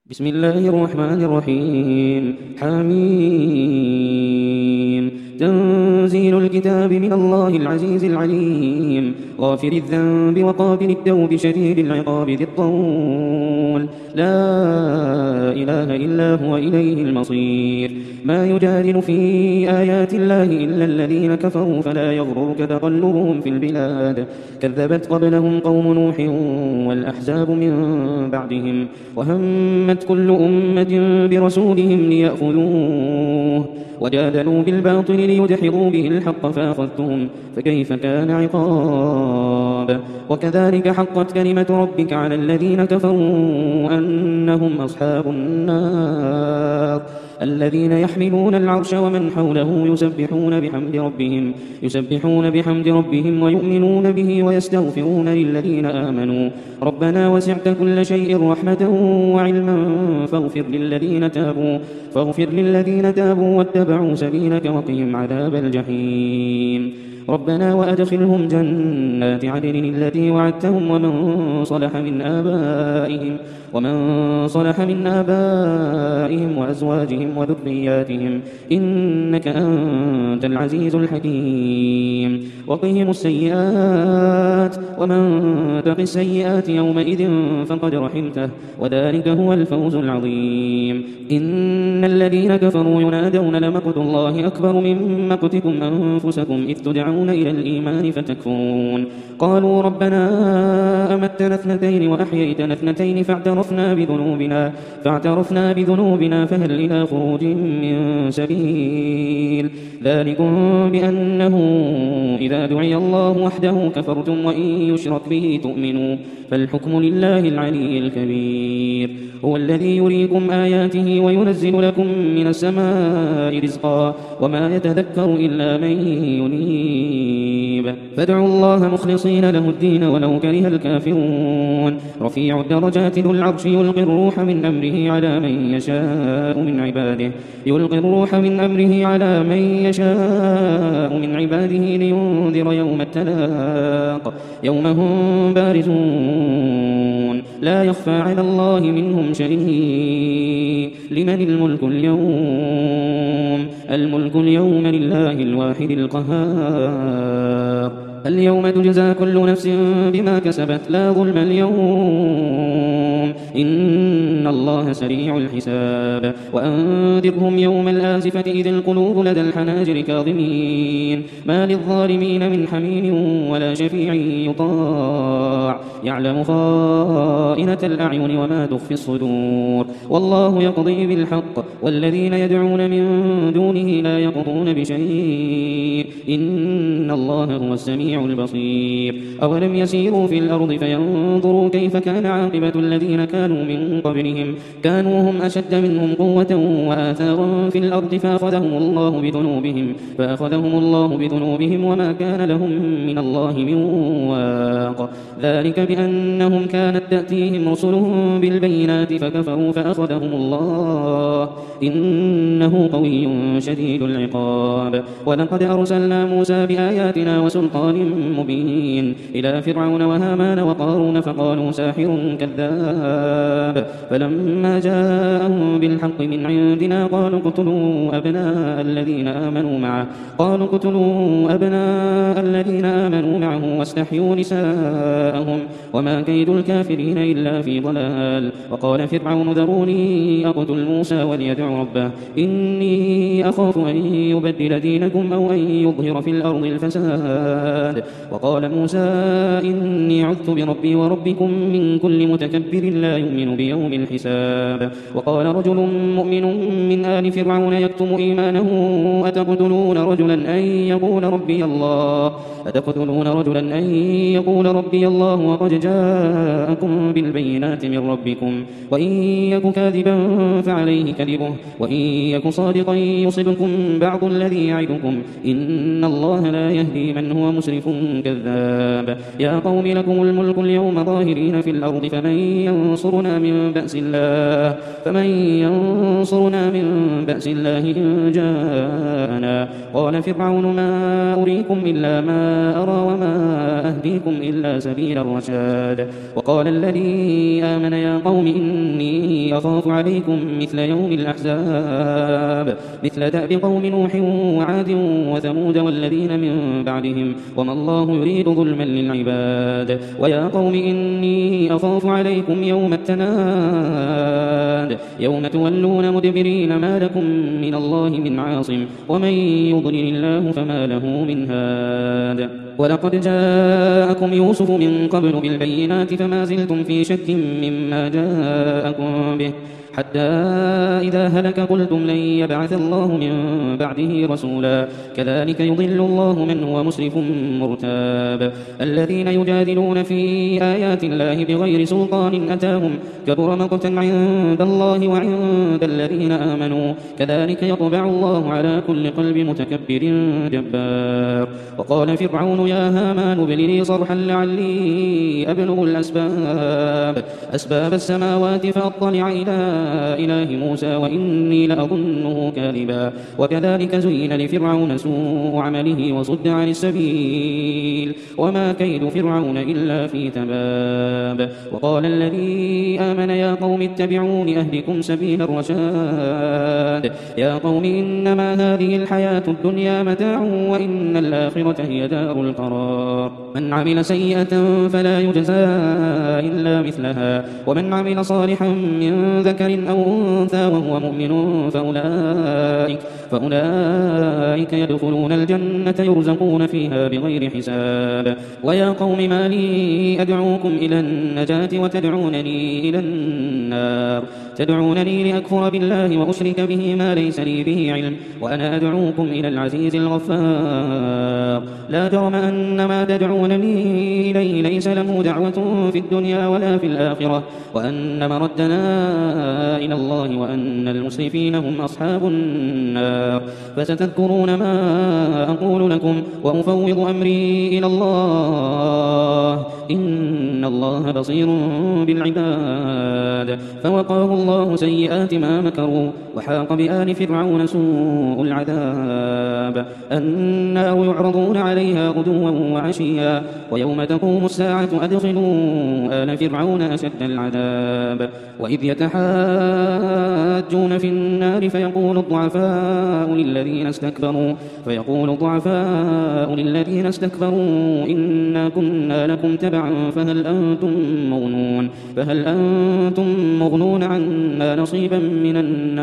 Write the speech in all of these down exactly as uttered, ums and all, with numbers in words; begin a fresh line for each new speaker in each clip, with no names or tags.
بسم الله الرحمن الرحيم حميم تنزيل الكتاب من الله العزيز العليم غافر الذنب وقابل التوب شديد العقاب ذي الطول لا إله إلا هو إليه المصير ما يجادل في آيات الله إلا الذين كفروا فلا يغررك تقلبهم في البلاد كذبت قبلهم قوم نوح والأحزاب من بعدهم وهمت كل أمة برسولهم ليأخذوه وجادلوا بالباطل ليدحضوا به الحق فأخذتهم فكيف كان عقاب وكذلك حقت كلمة ربك على الذين كفروا أنهم أصحاب النار الذين يحملون العرش ومن حوله يسبحون بحمد ربهم يسبحون بحمد ربهم ويؤمنون به ويستغفرون للذين آمنوا ربنا وسعت كل شيء رحمة وعلما فاغفر للذين تابوا فاغفر للذين تابوا واتبعوا سبيلك وقهم عذاب الجحيم ربنا وأدخلهم جنات عدن التي وعدتهم ومن صلح من آبائهم ومن صلح من آبائهم وأزواجهم وذرياتهم إنك أنت العزيز الحكيم وقهم السيئات ومن تق السيئات يومئذ فقد رحمته وذلك هو الفوز العظيم إن الذين كفروا ينادون لمقت الله أكبر من مقتكم أنفسكم إذ تدعون إلى الإيمان فتكفرون قالوا ربنا أمتنا اثنتين وأحييتنا اثنتين فاعترفنا بذنوبنا فاعترفنا بذنوبنا فهل إلى خروج من سبيل ذلكم بأنه إذا دعي الله وحده كفرتم وإن يشرك به تؤمنوا فالحكم لله العلي الكبير هو الذي يريكم آياته وينزل لكم من السماء رزقا وما يتذكر إلا من ينيب فادعوا الله مخلصين له الدين ولو كره الكافرون رفيع الدرجات ذو العرش يلقي الروح من أمره على من يشاء من عباده يلقي الروح من أمره على من يشاء من عباده لينذر يوم التلاق يوم هم بارزون لا يخفى على الله منهم شيء لمن الملك اليوم الملك اليوم لله الواحد القهار اليوم تجزى كل نفس بما كسبت لا ظلم اليوم إن الله سريع الحساب وأنذرهم يوم الآزفة إذ القلوب لدى الحناجر كاظمين ما للظالمين من حميم ولا شفيع يطاع يعلم خائنة الأعين وما تخفي الصدور والله يقضي بالحق والذين يدعون من دونه لا يقضون بشيء إن الله هو السميع البصير أولم يسيروا في الأرض فينظروا كيف كان عاقبة الذين كانوا من قبلهم كانوا هم أشد منهم قوة وآثارا في الأرض فأخذهم الله بذنوبهم فأخذهم الله بذنوبهم وما كان لهم من الله من واق ذلك بأنهم كانت تأتيهم رسلهم بالبينات فكفروا فأخذهم الله إنه قوي شديد العقاب ولقد أرسلنا موسى بآياتنا وسلطان مبين إلى فرعون وهامان وقارون فقالوا ساحر كذاب فلما جاءهم بالحق من عندنا قالوا اقتلوا أبناء الذين آمنوا معه قالوا اقتلوا أبناء الذين آمنوا معه واستحيوا نساءهم وما كيد الكافرين إلا في ضلال وقال فرعون ذروني أقتل موسى وليدع ربه إني أخاف أن يبدل دينكم أو أن يظهر في الأرض الفساد وقال موسى إني عذت بربي وربكم من كل متكبر لا يؤمن بيوم الحساب وقال رجل مؤمن من آل فرعون يكتم إيمانه أتقتلون رجلا أن يقول ربي الله أتقتلون رجلا أن يقول ربي الله وقد جاءكم بالبينات من ربكم وإن يك كاذبا فعليه كذبه وإن يك صادقا يصبكم بعض الذي يعدكم إن الله لا يهدي من هو مسرف مسرف كذاب يا قوم لكم الملك اليوم ظاهرين في الأرض فمن ينصرنا من بأس الله فمن ينصرنا من بأس الله إن جاءنا قال فرعون ما أريكم إلا ما أرى وما أهديكم إلا سبيل الرشاد وقال الذي آمن يا قوم إني أخاف عليكم مثل يوم الأحزاب مثل دأب قوم نوح وعاد وثمود والذين من بعدهم وما الله يريد ظلما للعباد ويا قوم إني أخاف عليكم يوم التناد يوم تولون مدبرين ما لكم من الله من عاصم ومن يضلل الله فما له من هاد ولقد جاءكم يوسف من قبل بالبينات فما زلتم في شك مما جاءكم به حتى إذا هلك قلتم لن يبعث الله من بعده رسولا كذلك يضل الله من هو مسرف مرتاب الذين يجادلون في آيات الله بغير سلطان أتاهم كبر مقتا عند الله وعند الذين آمنوا كذلك يطبع الله على كل قلب متكبر جبار وقال فرعون يا هامان ابن لي صرحا لعلي أبلغ الأسباب أسباب السماوات فأطلع إلى إله موسى وإني لأظنه كاذبا وكذلك زين لفرعون سوء عمله وصد عن السبيل وما كيد فرعون إلا في تباب وقال الذي آمن يا قوم اتبعون أهدكم سبيل الرشاد يا قوم إنما هذه الحياة الدنيا متاع وإن الآخرة هي دار القرار من عمل سيئة فلا يجزى إلا مثلها ومن عمل صالحا من ذكر أو أنثى وهو مؤمن فأولئك, فأولئك يدخلون الجنة يرزقون فيها بغير حساب ويا قوم ما لي أدعوكم إلى النجاة وتدعونني إلى النار تدعونني لأكفر بالله وأشرك به ما ليس لي به علم وأنا أدعوكم إلى العزيز الغفار لا جرم أن ما تدعونني إليه ليس له دعوة في الدنيا ولا في الآخرة وأن مردنا إلى الله وأن المسرفين هم أصحاب النار فستذكرون ما أقول لكم وأفوض أمري إلى الله إن الله بصير بالعباد فوقاه الله سيئات ما مكروا وحاق بآل فرعون سوء العذاب النار يعرضون عليها غدوا وعشيا ويوم تقوم الساعة أدخلوا آل فرعون أشد العذاب وإذ يتحاجون في النار فيقول الضعفاء للذين استكبروا فيقول الضعفاء للذين استكبروا إنا كنا لكم تبعا فهل أنتم مغنون فهل أنتم مغنون عنا نصيبا من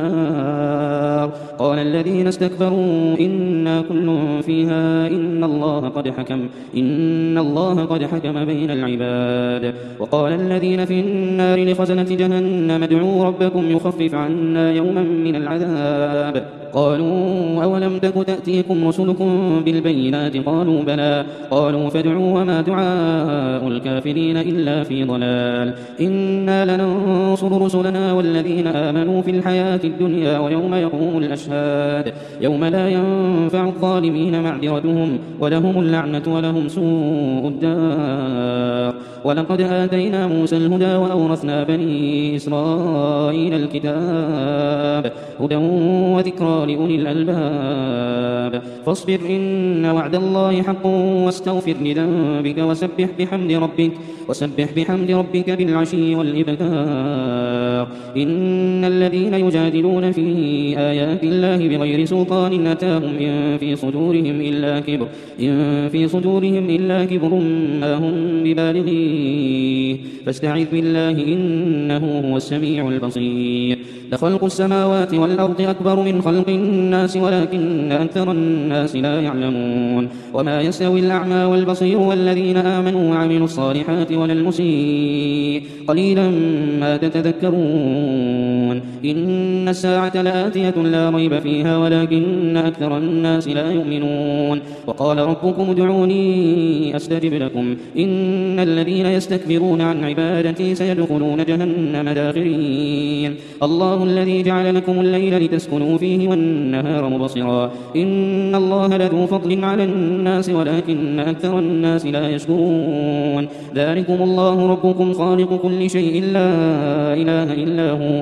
النار قال الذين استكبروا إنا كل فيها إن الله قد حكم إن الله قد حكم بين العباد وقال الذين في النار لخزنة جهنم ادعوا ربكم يخفف عنا يوما من العذاب قالوا أولم تك تأتيكم رسلكم بالبينات قالوا بلى قالوا فادعوا وما دعاء الكافرين إلا في ضلال إنا لننصر رسلنا والذين آمنوا في الحياة الدنيا ويوم يقوم الأشهاد يوم لا ينفع الظالمين معذرتهم ولهم اللعنة ولهم سوء الدار ولقد آتينا موسى الهدى وأورثنا بني إسرائيل الكتاب هدى وذكرى لأولي الألباب فاصبر إن وعد الله حق واستغفر لذنبك وسبح بحمد ربك وسبح بحمد ربك بالعشي والإبكار إن الذين يجادلون في آيات الله بغير سلطان أتاهم إن في صدورهم إلا كبر إن في صدورهم إلا كبر ما هم ببالغيه فاستعذ بالله إنه هو السميع البصير لخلق السماوات والأرض أكبر من خلق الناس ولكن أكثر الناس لا يعلمون وما يستوي الأعمى والبصير والذين آمنوا وعملوا الصالحات ولا المسيء قليلا ما تتذكرون يعلمون إن الساعة لآتية لا ريب فيها ولكن أكثر الناس لا يؤمنون وقال ربكم ادعوني أستجب لكم إن الذين يستكبرون عن عبادتي سيدخلون جهنم داخرين الله الذي جعل لكم الليل لتسكنوا فيه والنهار مبصرا إن الله لذو فضل على الناس ولكن أكثر الناس لا يشكرون ذلكم الله ربكم خالق كل شيء لا إله إلا هو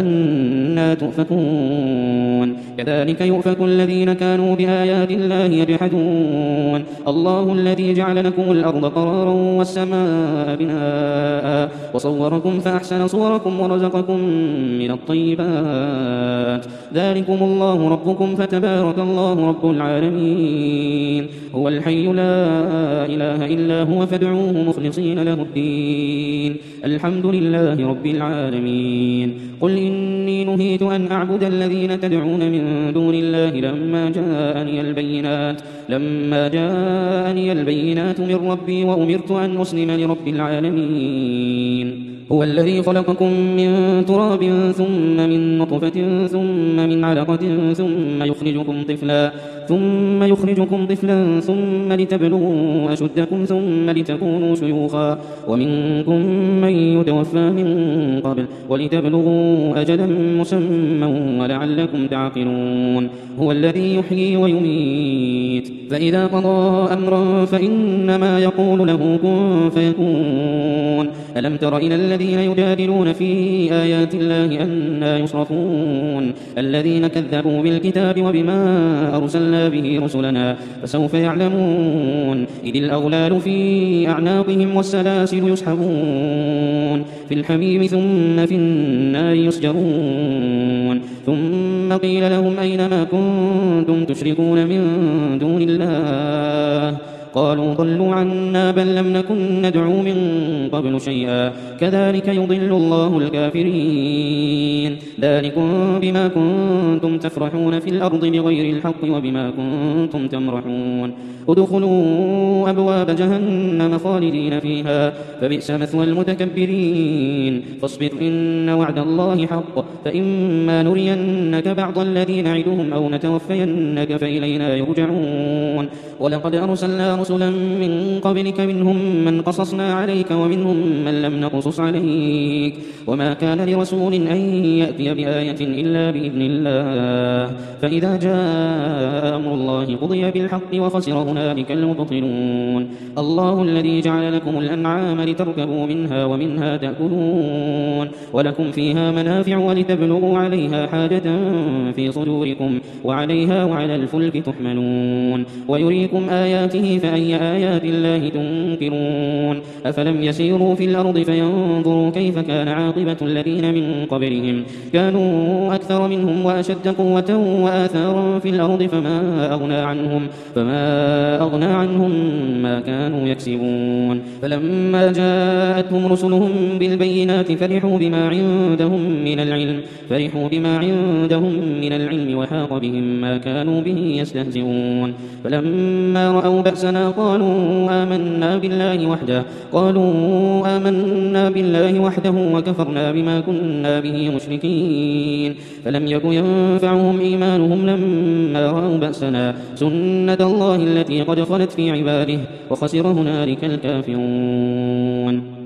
فأنا تؤفكون كذلك يؤفك الذين كانوا بآيات الله يجحدون الله الذي جعل لكم الأرض قرارا والسماء بناء وصوركم فأحسن صوركم ورزقكم من الطيبات ذلكم الله ربكم فتبارك الله رب العالمين هو الحي لا إله إلا هو فادعوه مخلصين له الدين الحمد لله رب العالمين قل إني نهيت أن أعبد الذين تدعون من دون الله لما جاءني البينات لما جاءني البينات من ربي وأمرت أن أسلم لرب العالمين هو الذي خلقكم من تراب ثم من نطفة ثم من علقة ثم يخرجكم طفلا ثم يخرجكم طفلا ثم لتبلغوا أشدكم ثم لتكونوا شيوخا ومنكم من يتوفى من قبل ولتبلغوا أجلا مسمى ولعلكم تعقلون هو الذي يحيي ويميت فإذا قضى أمرا فإنما يقول له كن فيكون ألم تر إلى الذين يجادلون في آيات الله أنى يصرفون الذين كذبوا بالكتاب وبما أرسلنا به رسلنا فسوف يعلمون إذ الأغلال في أعناقهم والسلاسل يسحبون في الحميم ثم في النار يسجرون ثم قيل لهم أين ما كنتم تشركون من دون الله قالوا ضلوا عنا بل لم نكن ندعو من قبل شيئا كذلك يضل الله الكافرين ذلكم بما كنتم تفرحون في الأرض بغير الحق وبما كنتم تمرحون ادخلوا أبواب جهنم خالدين فيها فبئس مثوى المتكبرين فاصبر إن وعد الله حق فإما نرينك بعض الذي نعدهم أو نتوفينك فإلينا يرجعون ولقد أرسلنا رسلا من قبلك منهم من قصصنا عليك ومنهم من لم نقصص عليك وما كان لرسول أن يأتي بآية إلا بإذن الله فإذا جاء أمر الله قضي بالحق وخسر هنالك المبطلون الله الذي جعل لكم الأنعام لتركبوا منها ومنها تأكلون ولكم فيها منافع ولتبلغوا عليها حاجة في صدوركم وعليها وعلى الفلك تحملون ويريكم آياته فأي آيات الله تنكرون أفلم يسيروا في الأرض فينظروا كيف كان عاقبة الذين من قبلهم كانوا أكثر منهم وأشد قوة وآثارا في الأرض فما أغنى عنهم فما أغنى عنهم ما كانوا يكسبون فلما جاءتهم رسلهم بالبينات فرحوا بما عندهم من العلم فرحوا بما عندهم من العلم وحاق بهم ما كانوا به يستهزئون فلما رأوا بأسنا قالوا آمنا بالله وحده قالوا آمنا بالله وحده وكفرنا بما كنا به مشركين فلم يك ينفعهم إيمانهم لما رأوا بأسنا سنة الله التي قد خلت في عباده وخسر هنالك الكافرون